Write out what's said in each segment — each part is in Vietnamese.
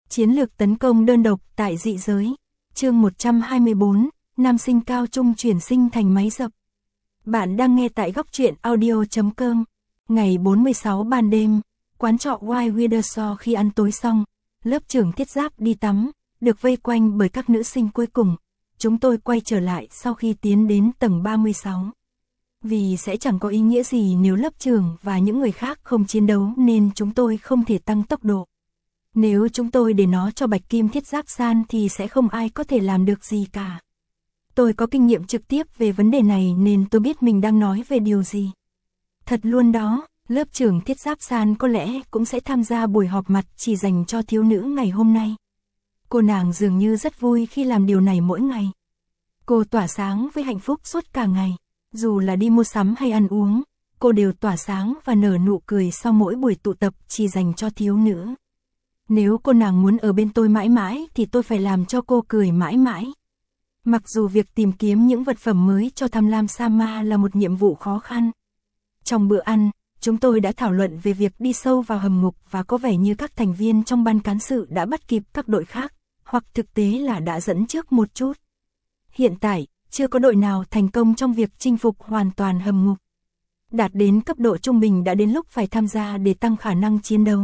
Chiến lược tấn công đơn độc tại dị giới. Chương 124, nam sinh cao trung chuyển sinh thành máy dập. Bạn đang nghe tại góc truyện audio.com. Ngày 46 ban đêm, quán trọ White Widersaw khi ăn tối xong, lớp trưởng Thiết Giáp đi tắm, được vây quanh bởi các nữ sinh cuối cùng. Chúng tôi quay trở lại sau khi tiến đến tầng 36. Vì sẽ chẳng có ý nghĩa gì nếu lớp trưởng và những người khác không chiến đấu nên chúng tôi không thể tăng tốc độ. Nếu chúng tôi để nó cho Bạch Kim Thiết Giáp san thì sẽ không ai có thể làm được gì cả. Tôi có kinh nghiệm trực tiếp về vấn đề này nên tôi biết mình đang nói về điều gì. Thật luôn đó, lớp trưởng Thiết Giáp san có lẽ cũng sẽ tham gia buổi họp mặt chỉ dành cho thiếu nữ ngày hôm nay. Cô nàng dường như rất vui khi làm điều này mỗi ngày. Cô tỏa sáng với hạnh phúc suốt cả ngày. Dù là đi mua sắm hay ăn uống, cô đều tỏa sáng và nở nụ cười sau mỗi buổi tụ tập chỉ dành cho thiếu nữ. Nếu cô nàng muốn ở bên tôi mãi mãi thì tôi phải làm cho cô cười mãi mãi. Mặc dù việc tìm kiếm những vật phẩm mới cho Tham Lam Sama là một nhiệm vụ khó khăn. Trong bữa ăn, chúng tôi đã thảo luận về việc đi sâu vào hầm ngục và có vẻ như các thành viên trong ban cán sự đã bắt kịp các đội khác, hoặc thực tế là đã dẫn trước một chút. Hiện tại, chưa có đội nào thành công trong việc chinh phục hoàn toàn hầm ngục. Đạt đến cấp độ trung bình đã đến lúc phải tham gia để tăng khả năng chiến đấu.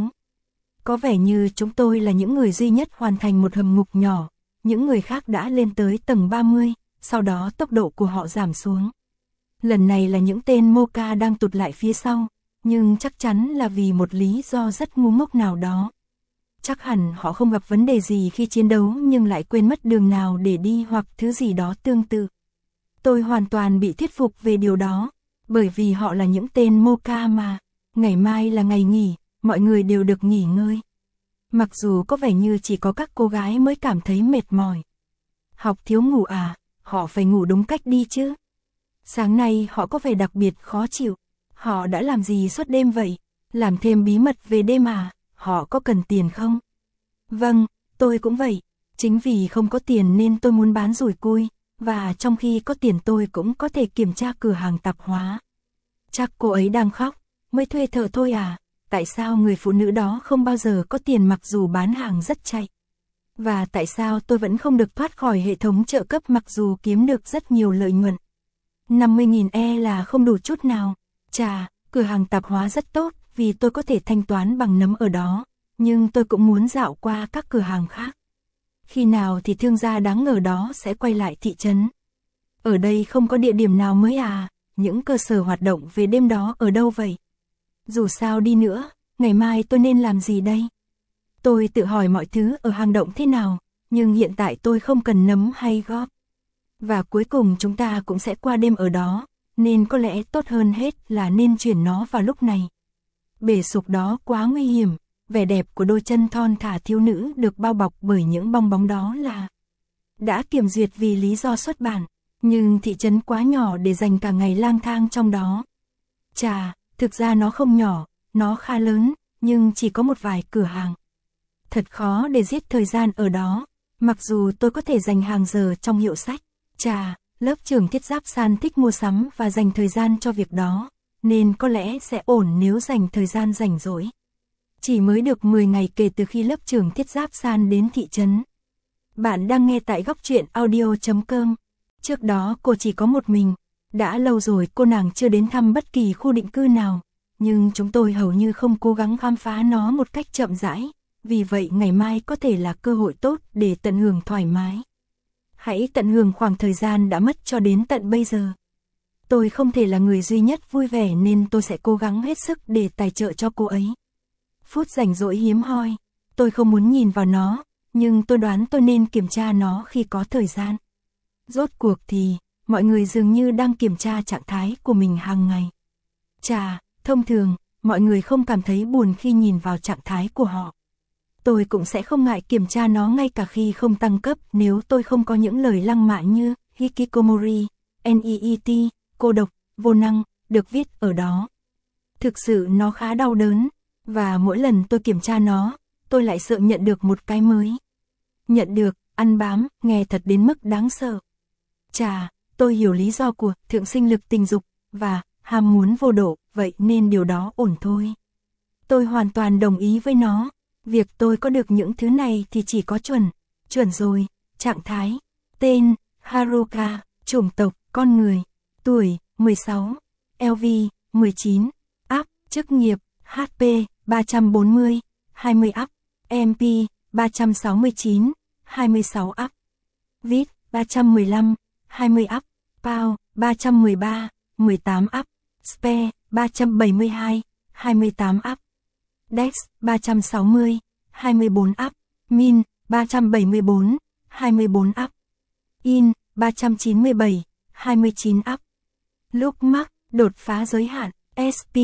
Có vẻ như chúng tôi là những người duy nhất hoàn thành một hầm ngục nhỏ, những người khác đã lên tới tầng 30, sau đó tốc độ của họ giảm xuống. Lần này là những tên Moka đang tụt lại phía sau, nhưng chắc chắn là vì một lý do rất ngu ngốc nào đó. Chắc hẳn họ không gặp vấn đề gì khi chiến đấu nhưng lại quên mất đường nào để đi hoặc thứ gì đó tương tự. Tôi hoàn toàn bị thuyết phục về điều đó, bởi vì họ là những tên Moka mà. Ngày mai là ngày nghỉ, mọi người đều được nghỉ ngơi. Mặc dù có vẻ như chỉ có các cô gái mới cảm thấy mệt mỏi. Học thiếu ngủ à, họ phải ngủ đúng cách đi chứ. Sáng nay họ có vẻ đặc biệt khó chịu. Họ đã làm gì suốt đêm vậy? Làm thêm bí mật về đêm à? Họ có cần tiền không? Vâng, tôi cũng vậy. Chính vì không có tiền nên tôi muốn bán rủi cui. Và trong khi có tiền tôi cũng có thể kiểm tra cửa hàng tạp hóa. Chắc cô ấy đang khóc, mới thuê thợ thôi à? Tại sao người phụ nữ đó không bao giờ có tiền mặc dù bán hàng rất chạy? Và tại sao tôi vẫn không được thoát khỏi hệ thống trợ cấp mặc dù kiếm được rất nhiều lợi nhuận? 50.000 là không đủ chút nào. Chà, cửa hàng tạp hóa rất tốt vì tôi có thể thanh toán bằng nấm ở đó, nhưng tôi cũng muốn dạo qua các cửa hàng khác. Khi nào thì thương gia đáng ngờ đó sẽ quay lại thị trấn? Ở đây không có địa điểm nào mới à? Những cơ sở hoạt động về đêm đó ở đâu vậy? Dù sao đi nữa, ngày mai tôi nên làm gì đây? Tôi tự hỏi mọi thứ ở hang động thế nào, nhưng hiện tại tôi không cần nấm hay góp. Và cuối cùng chúng ta cũng sẽ qua đêm ở đó, nên có lẽ tốt hơn hết là nên chuyển nó vào lúc này. Bể sục đó quá nguy hiểm, vẻ đẹp của đôi chân thon thả thiếu nữ được bao bọc bởi những bong bóng đó là đã kiểm duyệt vì lý do xuất bản, nhưng thị trấn quá nhỏ để dành cả ngày lang thang trong đó. Chà, thực ra nó không nhỏ, nó khá lớn, nhưng chỉ có một vài cửa hàng. Thật khó để giết thời gian ở đó, mặc dù tôi có thể dành hàng giờ trong hiệu sách. Chà, lớp trưởng Thiết Giáp san thích mua sắm và dành thời gian cho việc đó, nên có lẽ sẽ ổn nếu dành thời gian rảnh rỗi. Chỉ mới được 10 ngày kể từ khi lớp trưởng Thiết Giáp san đến thị trấn. Bạn đang nghe tại góc truyện audio.com. Trước đó cô chỉ có một mình. Đã lâu rồi cô nàng chưa đến thăm bất kỳ khu định cư nào, nhưng chúng tôi hầu như không cố gắng khám phá nó một cách chậm rãi, vì vậy ngày mai có thể là cơ hội tốt để tận hưởng thoải mái. Hãy tận hưởng khoảng thời gian đã mất cho đến tận bây giờ. Tôi không thể là người duy nhất vui vẻ nên tôi sẽ cố gắng hết sức để tài trợ cho cô ấy. Phút rảnh rỗi hiếm hoi, tôi không muốn nhìn vào nó, nhưng tôi đoán tôi nên kiểm tra nó khi có thời gian. Rốt cuộc thì mọi người dường như đang kiểm tra trạng thái của mình hàng ngày. Chà, thông thường, mọi người không cảm thấy buồn khi nhìn vào trạng thái của họ. Tôi cũng sẽ không ngại kiểm tra nó ngay cả khi không tăng cấp nếu tôi không có những lời lăng mạ như hikikomori, NEET, cô độc, vô năng, được viết ở đó. Thực sự nó khá đau đớn, và mỗi lần tôi kiểm tra nó, tôi lại sợ nhận được một cái mới. Nhận được, ăn bám, nghe thật đến mức đáng sợ. Chà, tôi hiểu lý do của thượng sinh lực tình dục, và ham muốn vô độ, vậy nên điều đó ổn thôi. Tôi hoàn toàn đồng ý với nó. Việc tôi có được những thứ này thì chỉ có chuẩn rồi, trạng thái, tên, Haruka, chủng tộc, con người, tuổi, 16, LV, 19, up, chức nghiệp, HP, 340, 20 up, MP, 369, 26 up, Vit, 315, 20 up, POW, 313, 18 up, Spare, 372, 28 up, Dex, 360, 24 up, Min, 374, 24 up, In, 397, 29 up. Lúc mắc, đột phá giới hạn, SP,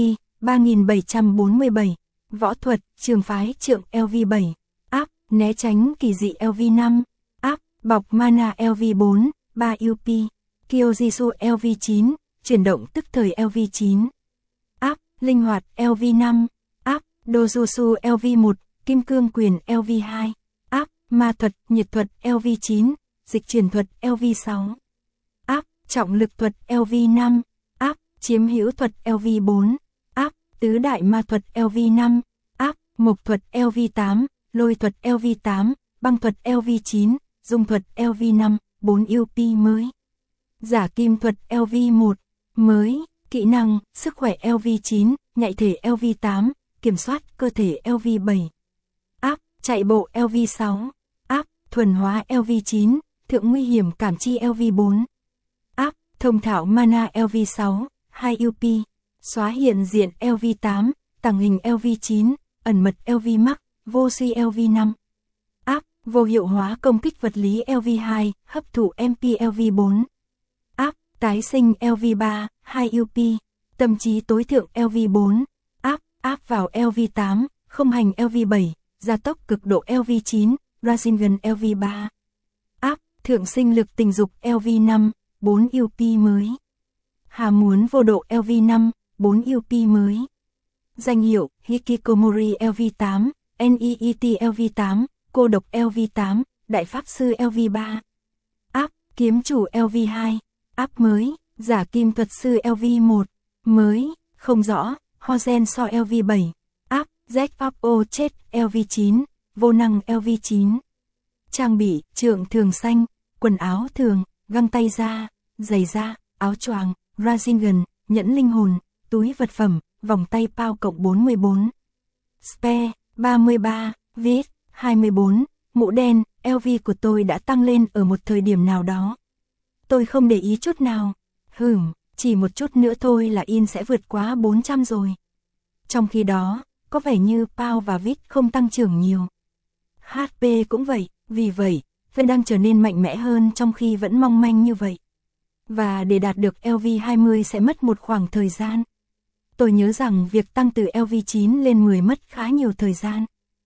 3747, võ thuật, trường phái trượng LV7, up, né tránh kỳ dị LV5, up, bọc mana LV4, 3 UP, Kyojitsu LV9, chuyển động tức thời LV9, up, linh hoạt LV5, up, Dojutsu LV1, kim cương quyền LV2, up, ma thuật, nhiệt thuật LV9, dịch chuyển thuật LV6, up, trọng lực thuật LV5, up, chiếm hữu thuật LV4, up, tứ đại ma thuật LV5, up, mộc thuật LV8, lôi thuật LV8, băng thuật LV9, dung thuật LV5, 4 UP mới. Giả kim thuật LV1, mới, kỹ năng, sức khỏe LV9, nhạy thể LV8, kiểm soát cơ thể LV7. Up, chạy bộ LV6, up, thuần hóa LV9, thượng nguy hiểm cảm chi LV4. Up, thông thạo mana LV6, 2 UP, xóa hiện diện LV8, tàng hình LV9, ẩn mật LV max, vô suy LV5. Up, vô hiệu hóa công kích vật lý LV2, hấp thụ MP LV4. Up, tái sinh LV3, 2 UP, tâm trí tối thượng LV4. Up, áp vào LV8, không hành LV7, gia tốc cực độ LV9, Rasengan LV3. Up, thượng sinh lực tình dục LV5, 4 UP mới. Hà muốn vô độ LV5, 4 UP mới. Danh hiệu, Hikikomori LV8, NEET LV8, cô độc LV8, đại pháp sư LV3. Up, kiếm chủ LV2, up mới, giả kim thuật sư LV1, mới, không rõ, Hozen so LV7, up, Jack of O chết LV9, vô năng LV9. Trang bị, trượng thường xanh, quần áo thường, găng tay da, giày da, áo choàng, Rasengan, nhẫn linh hồn, túi vật phẩm, vòng tay POW cộng 44. Spare, 33, Vit, 24, mũ đen, LV của tôi đã tăng lên ở một thời điểm nào đó. Tôi không để ý chút nào. Chỉ một chút nữa thôi là in sẽ vượt quá 400 rồi. Trong khi đó, có vẻ như POW và Vit không tăng trưởng nhiều. HP cũng vậy, vì vậy, vẫn đang trở nên mạnh mẽ hơn trong khi vẫn mong manh như vậy. Và để đạt được LV20 sẽ mất một khoảng thời gian. Tôi nhớ rằng việc tăng từ LV9 lên 10 mất khá nhiều thời gian.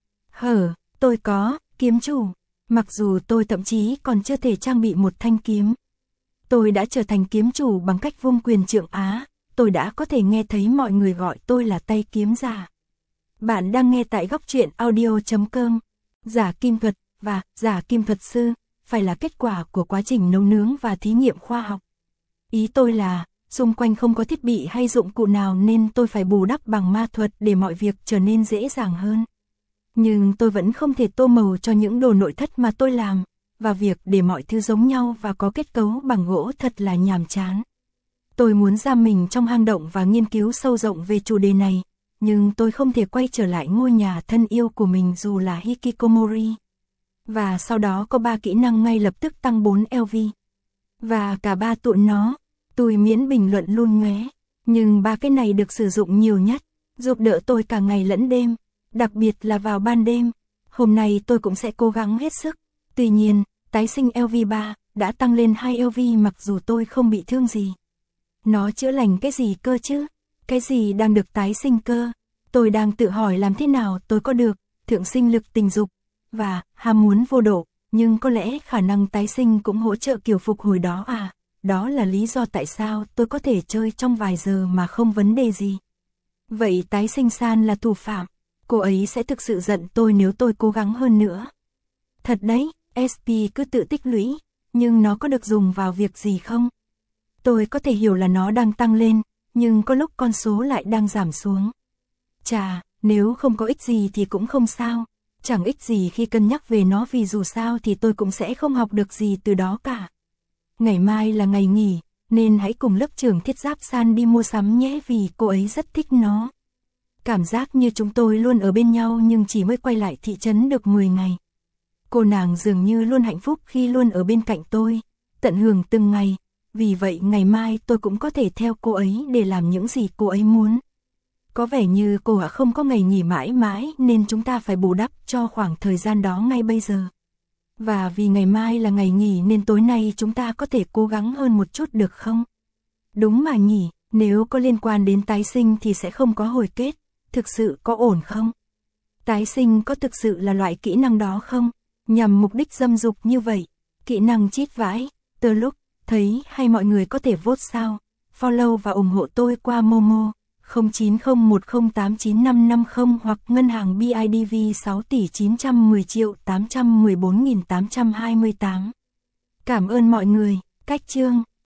Tôi có, kiếm chủ. Mặc dù tôi thậm chí còn chưa thể trang bị một thanh kiếm. Tôi đã trở thành kiếm chủ bằng cách vung quyền trượng Á. Tôi đã có thể nghe thấy mọi người gọi tôi là tay kiếm giả. Bạn đang nghe tại góc truyện audio.com. Giả kim thuật và giả kim thuật sư phải là kết quả của quá trình nấu nướng và thí nghiệm khoa học. Ý tôi là, xung quanh không có thiết bị hay dụng cụ nào nên tôi phải bù đắp bằng ma thuật để mọi việc trở nên dễ dàng hơn. Nhưng tôi vẫn không thể tô màu cho những đồ nội thất mà tôi làm, và việc để mọi thứ giống nhau và có kết cấu bằng gỗ thật là nhàm chán. Tôi muốn giam mình trong hang động và nghiên cứu sâu rộng về chủ đề này, nhưng tôi không thể quay trở lại ngôi nhà thân yêu của mình dù là Hikikomori. Và sau đó có 3 kỹ năng ngay lập tức tăng 4 LV. Và cả 3 tụi nó, tôi miễn bình luận luôn nhé. Nhưng 3 cái này được sử dụng nhiều nhất, giúp đỡ tôi cả ngày lẫn đêm, đặc biệt là vào ban đêm. Hôm nay tôi cũng sẽ cố gắng hết sức. Tuy nhiên, tái sinh LV3 đã tăng lên 2 LV mặc dù tôi không bị thương gì. Nó chữa lành cái gì cơ chứ? Cái gì đang được tái sinh cơ? Tôi đang tự hỏi làm thế nào tôi có được thượng sinh lực tình dục và ham muốn vô độ, nhưng có lẽ khả năng tái sinh cũng hỗ trợ kiểu phục hồi đó à? Đó là lý do tại sao tôi có thể chơi trong vài giờ mà không vấn đề gì. Vậy tái sinh San là thủ phạm. Cô ấy sẽ thực sự giận tôi nếu tôi cố gắng hơn nữa. Thật đấy, SP cứ tự tích lũy, nhưng nó có được dùng vào việc gì không? Tôi có thể hiểu là nó đang tăng lên, nhưng có lúc con số lại đang giảm xuống. Chà, nếu không có ích gì thì cũng không sao. Chẳng ích gì khi cân nhắc về nó vì dù sao thì tôi cũng sẽ không học được gì từ đó cả. Ngày mai là ngày nghỉ, nên hãy cùng lớp trưởng Thiết Giáp San đi mua sắm nhé vì cô ấy rất thích nó. Cảm giác như chúng tôi luôn ở bên nhau nhưng chỉ mới quay lại thị trấn được 10 ngày. Cô nàng dường như luôn hạnh phúc khi luôn ở bên cạnh tôi, tận hưởng từng ngày, vì vậy ngày mai tôi cũng có thể theo cô ấy để làm những gì cô ấy muốn. Có vẻ như cô không có ngày nghỉ mãi mãi nên chúng ta phải bù đắp cho khoảng thời gian đó ngay bây giờ. Và vì ngày mai là ngày nghỉ nên tối nay chúng ta có thể cố gắng hơn một chút được không? Đúng mà nhỉ, nếu có liên quan đến tái sinh thì sẽ không có hồi kết, thực sự có ổn không? Tái sinh có thực sự là loại kỹ năng đó không? Nhằm mục đích dâm dục như vậy, kỹ năng chít vãi, từ lúc thấy hay mọi người có thể vote sao? Follow và ủng hộ tôi qua Momo 0901089550 hoặc ngân hàng BIDV 6.910.814.828. Cảm ơn mọi người, cách chương.